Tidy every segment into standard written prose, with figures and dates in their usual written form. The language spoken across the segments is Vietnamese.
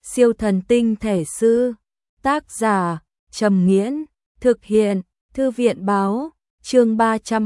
Siêu thần tinh thể sư. Tác giả Trầm Nghiễn. Thực hiện Thư viện báo. Chương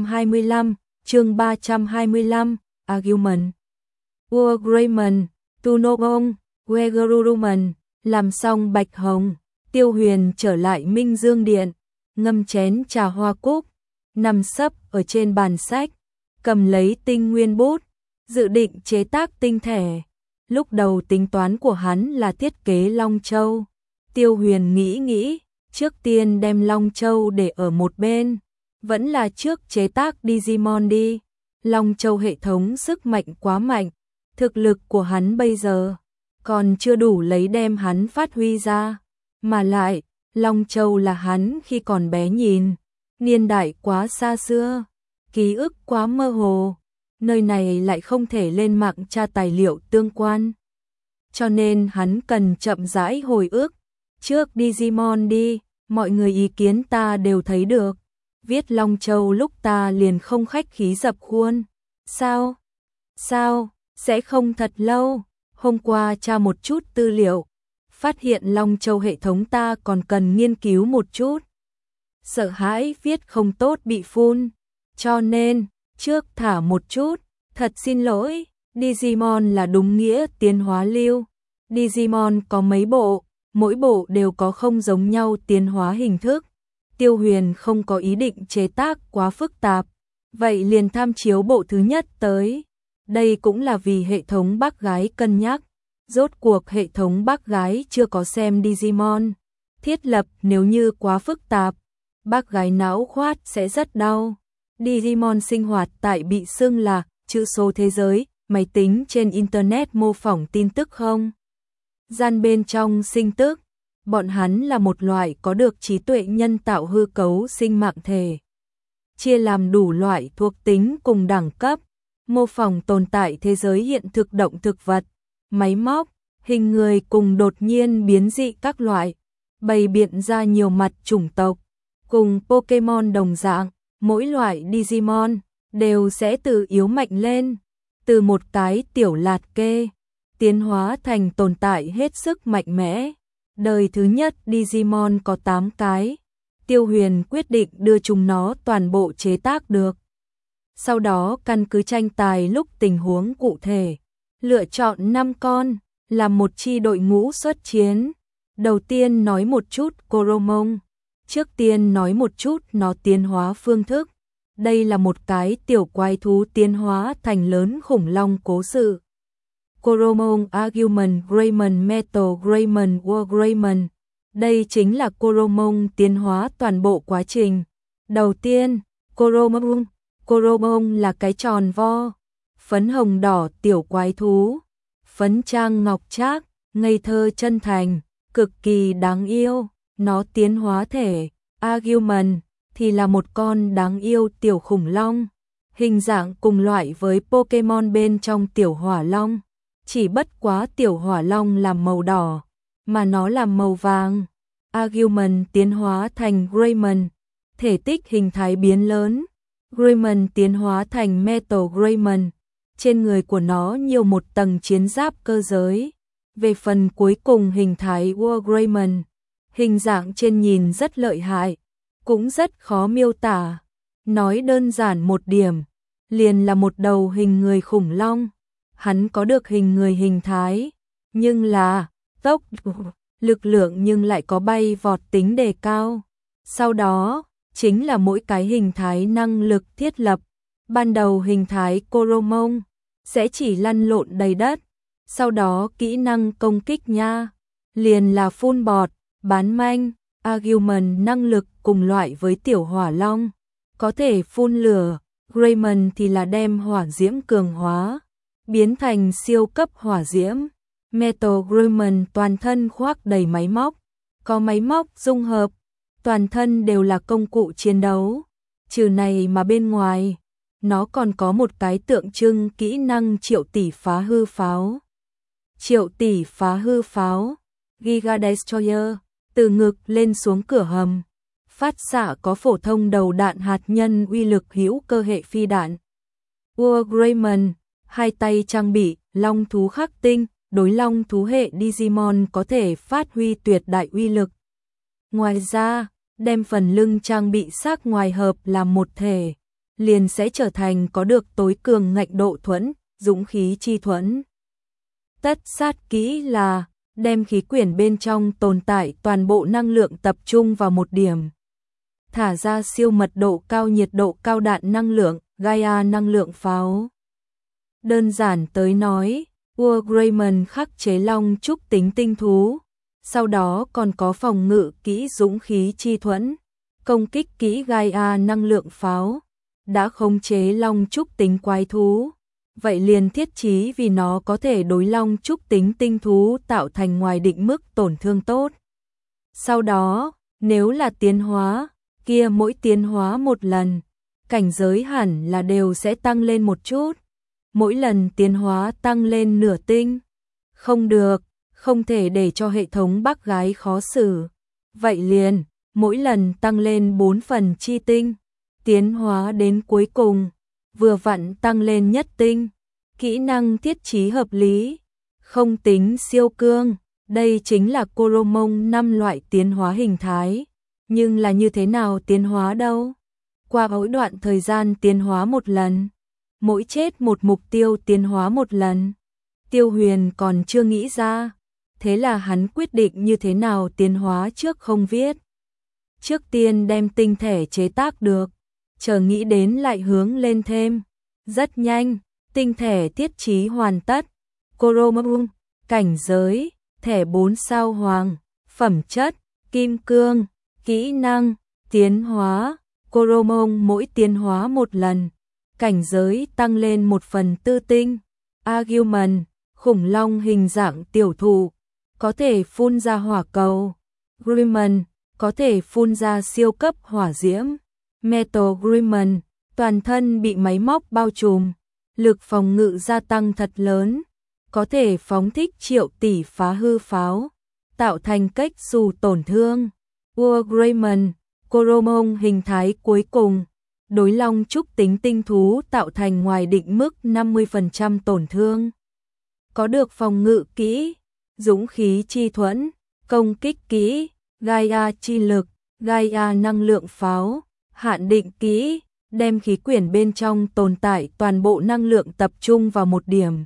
325. Argument. Wargreymon, Tunobong, Wegeruruman. Làm xong bạch hồng, Tiêu Huyền trở lại Minh Dương Điện, ngâm chén trà hoa cúc, nằm sấp ở trên bàn sách, cầm lấy tinh nguyên bút, dự định chế tác tinh thể. Lúc đầu tính toán của hắn là thiết kế Long Châu. Tiêu Huyền nghĩ, trước tiên đem Long Châu để ở một bên, vẫn là trước chế tác Digimon đi. Long Châu hệ thống sức mạnh quá mạnh, thực lực của hắn bây giờ còn chưa đủ lấy đem hắn phát huy ra. Mà lại, Long Châu là hắn khi còn bé nhìn, niên đại quá xa xưa, ký ức quá mơ hồ, nơi này lại không thể lên mạng tra tài liệu tương quan. Cho nên hắn cần chậm rãi hồi ức, trước Digimon đi, mọi người ý kiến ta đều thấy được. Viết Long Châu lúc ta liền không khách khí dập khuôn. Sao, sẽ không thật lâu. Hôm qua tra một chút tư liệu, phát hiện Long Châu hệ thống ta còn cần nghiên cứu một chút. Sợ hãi viết không tốt bị phun, cho nên, trước thả một chút, thật xin lỗi. Digimon là đúng nghĩa tiến hóa lưu. Digimon có mấy bộ, mỗi bộ đều có không giống nhau tiến hóa hình thức. Tiêu Huyền không có ý định chế tác quá phức tạp, vậy liền tham chiếu bộ thứ nhất tới. Đây cũng là vì hệ thống bác gái cân nhắc. Rốt cuộc hệ thống bác gái chưa có xem Digimon. Thiết lập nếu như quá phức tạp, bác gái não khoát sẽ rất đau. Digimon sinh hoạt tại bị xưng là chữ số thế giới, máy tính trên Internet mô phỏng tin tức không gian bên trong sinh tức. Bọn hắn là một loại có được trí tuệ nhân tạo hư cấu sinh mạng thể, chia làm đủ loại thuộc tính cùng đẳng cấp, mô phỏng tồn tại thế giới hiện thực động thực vật, máy móc, hình người cùng đột nhiên biến dị các loại, bày biện ra nhiều mặt chủng tộc. Cùng Pokemon đồng dạng, mỗi loại Digimon đều sẽ từ yếu mạnh lên, từ một cái tiểu lạt kê, tiến hóa thành tồn tại hết sức mạnh mẽ. Đời thứ nhất Digimon có 8 cái, Tiêu Huyền quyết định đưa chúng nó toàn bộ chế tác được. Sau đó căn cứ tranh tài lúc tình huống cụ thể, lựa chọn 5 con, làm một chi đội ngũ xuất chiến. Đầu tiên nói một chút Coromon, trước tiên nói một chút nó tiến hóa phương thức. Đây là một cái tiểu quái thú tiến hóa thành lớn khủng long cố sự. Coromon Argument Greymon Metal Greymon War Greymon. Đây chính là Coromon tiến hóa toàn bộ quá trình. Đầu tiên, Coromon là cái tròn vo, phấn hồng đỏ tiểu quái thú, phấn trang ngọc trác, ngây thơ chân thành, cực kỳ đáng yêu. Nó tiến hóa thể, Argument, thì là một con đáng yêu tiểu khủng long, hình dạng cùng loại với Pokemon bên trong tiểu hỏa long. Chỉ bất quá tiểu hỏa long làm màu đỏ, mà nó làm màu vàng. Argument tiến hóa thành Greymon, thể tích hình thái biến lớn. Greymon tiến hóa thành Metal Greymon, trên người của nó nhiều một tầng chiến giáp cơ giới. Về phần cuối cùng hình thái War Greymon, hình dạng trên nhìn rất lợi hại, cũng rất khó miêu tả. Nói đơn giản một điểm, liền là một đầu hình người khủng long. Hắn có được hình người hình thái, nhưng là tốc lực lượng nhưng lại có bay vọt tính đề cao. Sau đó, chính là mỗi cái hình thái năng lực thiết lập. Ban đầu hình thái Coromon sẽ chỉ lăn lộn đầy đất, sau đó kỹ năng công kích nha, liền là phun bọt, bán manh. Argument năng lực cùng loại với tiểu hỏa long, có thể phun lửa. Greymon thì là đem hỏa diễm cường hóa, biến thành siêu cấp hỏa diễm. Metal Greymon toàn thân khoác đầy máy móc, có máy móc dung hợp, toàn thân đều là công cụ chiến đấu. Trừ này mà bên ngoài, nó còn có một cái tượng trưng kỹ năng triệu tỷ phá hư pháo. Triệu tỷ phá hư pháo, Giga Destroyer, từ ngực lên xuống cửa hầm, phát xạ có phổ thông đầu đạn hạt nhân uy lực hữu cơ hệ phi đạn. War Greymon, hai tay trang bị long thú khắc tinh, đối long thú hệ Digimon có thể phát huy tuyệt đại uy lực. Ngoài ra, đem phần lưng trang bị xác ngoài hợp làm một thể, liền sẽ trở thành có được tối cường ngạnh độ thuẫn, dũng khí chi thuẫn. Tất sát kỹ là đem khí quyển bên trong tồn tại toàn bộ năng lượng tập trung vào một điểm. Thả ra siêu mật độ cao nhiệt độ cao đạn năng lượng, Gaia năng lượng pháo. Đơn giản tới nói, Wargreymon khắc chế long trúc tính tinh thú, sau đó còn có phòng ngự kỹ dũng khí chi thuẫn, công kích kỹ Gaia năng lượng pháo, đã khống chế long trúc tính quái thú. Vậy liền thiết chí vì nó có thể đối long trúc tính tinh thú tạo thành ngoài định mức tổn thương tốt. Sau đó, nếu là tiến hóa, kia mỗi tiến hóa một lần, cảnh giới hẳn là đều sẽ tăng lên một chút. Mỗi lần tiến hóa tăng lên nửa tinh. Không được, không thể để cho hệ thống bác gái khó xử. Vậy liền, mỗi lần tăng lên 4 phần chi tinh. Tiến hóa đến cuối cùng, vừa vặn tăng lên nhất tinh. Kỹ năng thiết chí hợp lý, không tính siêu cương. Đây chính là Coromon 5 loại tiến hóa hình thái. Nhưng là như thế nào tiến hóa đâu? Qua mỗi đoạn thời gian tiến hóa một lần. Mỗi chết một mục tiêu tiến hóa một lần. Tiêu Huyền còn chưa nghĩ ra. Thế là hắn quyết định như thế nào tiến hóa trước không viết. Trước tiên đem tinh thể chế tác được. Chờ nghĩ đến lại hướng lên thêm. Rất nhanh, tinh thể thiết chí hoàn tất. Coromon, cảnh giới, thẻ 4 sao hoàng, phẩm chất, kim cương, kỹ năng, tiến hóa. Coromon mỗi tiến hóa một lần, cảnh giới tăng lên 1/4 tinh. Agumon, khủng long hình dạng tiểu thụ, có thể phun ra hỏa cầu. Greymon, có thể phun ra siêu cấp hỏa diễm. Metal Greymon, toàn thân bị máy móc bao trùm, lực phòng ngự gia tăng thật lớn, có thể phóng thích triệu tỷ phá hư pháo, tạo thành cách dù tổn thương. Wargreymon, Coromon hình thái cuối cùng, đối long trúc tính tinh thú tạo thành ngoài định mức 50% tổn thương. Có được phòng ngự kỹ, dũng khí chi thuẫn, công kích kỹ, Gaia chi lực, Gaia năng lượng pháo, hạn định kỹ, đem khí quyển bên trong tồn tại toàn bộ năng lượng tập trung vào một điểm.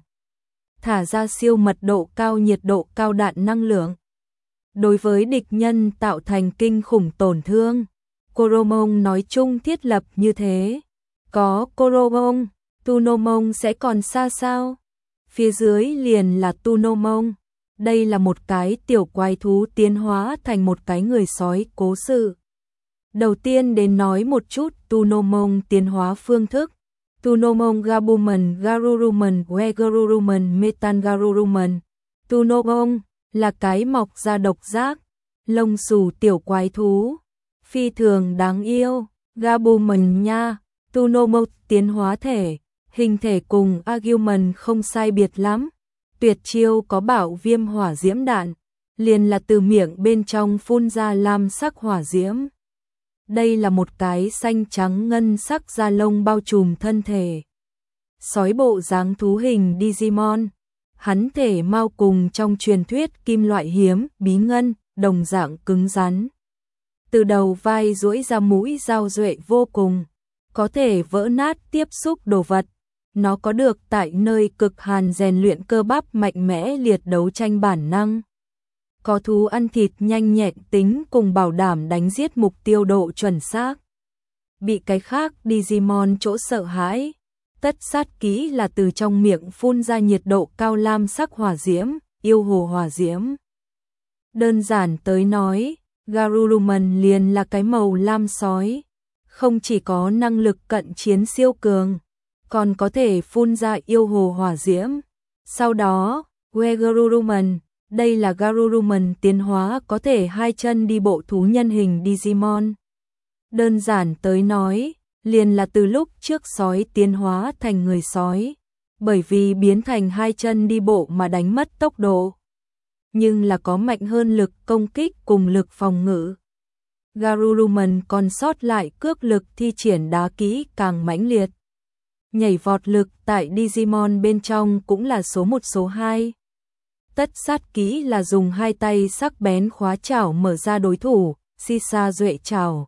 Thả ra siêu mật độ cao nhiệt độ cao đạn năng lượng. Đối với địch nhân tạo thành kinh khủng tổn thương. Coromon nói chung thiết lập như thế. Có Coromon, Tunomon sẽ còn xa sao? Phía dưới liền là Tunomon. Đây là một cái tiểu quái thú tiến hóa thành một cái người sói cố sự. Đầu tiên đến nói một chút Tunomon tiến hóa phương thức. Tunomon Gabumon, Garurumon, Wegarurumon, Metangarurumon. Tunomon là cái mọc ra độc giác, lông xù tiểu quái thú, phi thường đáng yêu. Gabumon nha, Tunomon tiến hóa thể, hình thể cùng Agumon không sai biệt lắm. Tuyệt chiêu có bảo viêm hỏa diễm đạn, liền là từ miệng bên trong phun ra lam sắc hỏa diễm. Đây là một cái xanh trắng ngân sắc da lông bao trùm thân thể. Sói bộ dáng thú hình Digimon. Hắn thể mao cùng trong truyền thuyết kim loại hiếm, bí ngân, đồng dạng cứng rắn. Từ đầu vai duỗi ra mũi dao duệ vô cùng, có thể vỡ nát tiếp xúc đồ vật. Nó có được tại nơi cực hàn rèn luyện cơ bắp mạnh mẽ liệt đấu tranh bản năng. Có thú ăn thịt nhanh nhẹn tính cùng bảo đảm đánh giết mục tiêu độ chuẩn xác. Bị cái khác Digimon chỗ sợ hãi. Tất sát kỹ là từ trong miệng phun ra nhiệt độ cao lam sắc hỏa diễm, yêu hồ hỏa diễm. Đơn giản tới nói, Garurumon liền là cái màu lam sói. Không chỉ có năng lực cận chiến siêu cường, còn có thể phun ra yêu hồ hỏa diễm. Sau đó, Wegarurumon, đây là Garurumon tiến hóa có thể hai chân đi bộ thú nhân hình Digimon. Đơn giản tới nói, liền là từ lúc trước sói tiến hóa thành người sói, bởi vì biến thành hai chân đi bộ mà đánh mất tốc độ. Nhưng là có mạnh hơn lực công kích cùng lực phòng ngự. Garurumon còn sót lại cước lực thi triển đá kỹ càng mãnh liệt. Nhảy vọt lực tại Digimon bên trong cũng là số 1 số 2. Tất sát kỹ là dùng hai tay sắc bén khóa chảo mở ra đối thủ, si sa duệ chảo.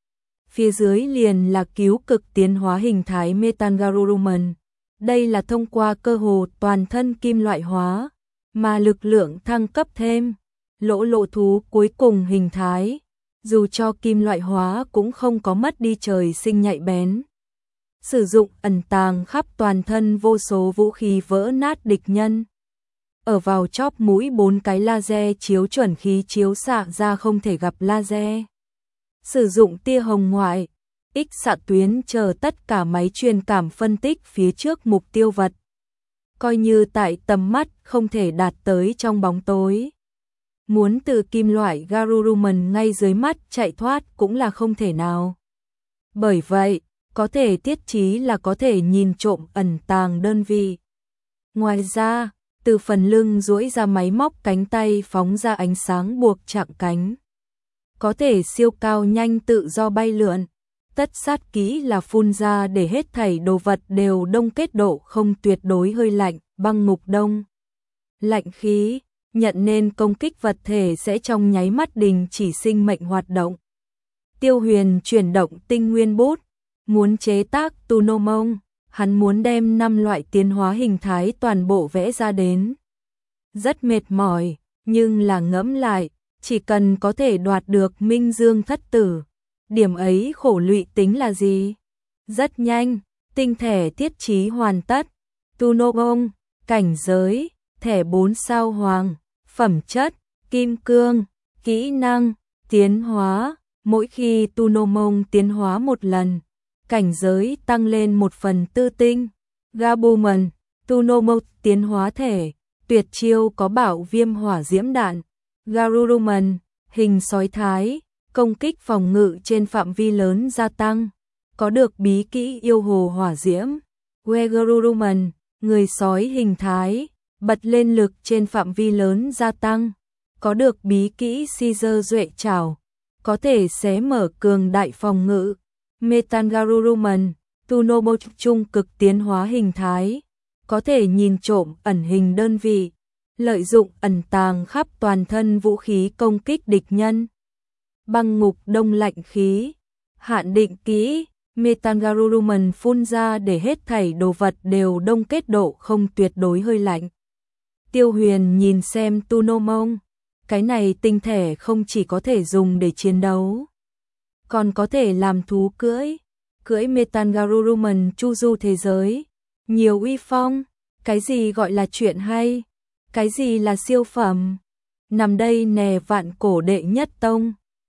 Phía dưới liền là cứu cực tiến hóa hình thái Metangaruruman. Đây là thông qua cơ hồ toàn thân kim loại hóa, mà lực lượng thăng cấp thêm. Lỗ lộ thú cuối cùng hình thái, dù cho kim loại hóa cũng không có mất đi trời sinh nhạy bén. Sử dụng ẩn tàng khắp toàn thân vô số vũ khí vỡ nát địch nhân. Ở vào chóp mũi 4 cái laser chiếu chuẩn khí chiếu xạ ra không thể gặp laser. Sử dụng tia hồng ngoại, X xạ tuyến chờ tất cả máy truyền cảm phân tích phía trước mục tiêu vật. Coi như tại tầm mắt không thể đạt tới trong bóng tối. Muốn từ kim loại Garuruman ngay dưới mắt chạy thoát cũng là không thể nào. Bởi vậy, có thể thiết trí là có thể nhìn trộm ẩn tàng đơn vị. Ngoài ra, từ phần lưng duỗi ra máy móc cánh tay phóng ra ánh sáng buộc chạm cánh. Có thể siêu cao nhanh tự do bay lượn. Tất sát kỹ là phun ra để hết thảy đồ vật đều đông kết độ không tuyệt đối hơi lạnh, băng ngục đông. Lạnh khí, nhận nên công kích vật thể sẽ trong nháy mắt đình chỉ sinh mệnh hoạt động. Tiêu Huyền chuyển động tinh nguyên bút, muốn chế tác Tunomon, hắn muốn đem 5 loại tiến hóa hình thái toàn bộ vẽ ra đến. Rất mệt mỏi, nhưng là ngẫm lại, chỉ cần có thể đoạt được Minh Dương thất tử, điểm ấy khổ lụy tính là gì? Rất nhanh, tinh thể thiết trí hoàn tất. Tunomon, cảnh giới, thẻ 4 sao hoàng, phẩm chất, kim cương, kỹ năng, tiến hóa. Mỗi khi Tunomon tiến hóa một lần, cảnh giới tăng lên 1/4 tinh. Gabuman, Tunomon tiến hóa thể, tuyệt chiêu có bảo viêm hỏa diễm đạn. Garuruman, hình sói thái, công kích phòng ngự trên phạm vi lớn gia tăng, có được bí kỹ yêu hồ hỏa diễm. Wegaruruman, người sói hình thái, bật lên lực trên phạm vi lớn gia tăng, có được bí kỹ Caesar duệ chảo, có thể xé mở cường đại phòng ngự. Metangaruruman, Tunomon trung cực tiến hóa hình thái, có thể nhìn trộm ẩn hình đơn vị, lợi dụng ẩn tàng khắp toàn thân vũ khí công kích địch nhân. Băng ngục đông lạnh khí, hạn định kỹ, Metangaruruman phun ra để hết thảy đồ vật đều đông kết độ không tuyệt đối hơi lạnh. Tiêu Huyền nhìn xem Tunomon, cái này tinh thể không chỉ có thể dùng để chiến đấu, còn có thể làm thú cưỡi Metangaruruman chu du thế giới, nhiều uy phong. Cái gì gọi là chuyện hay, cái gì là siêu phẩm, nằm đây nè vạn cổ đệ nhất tông.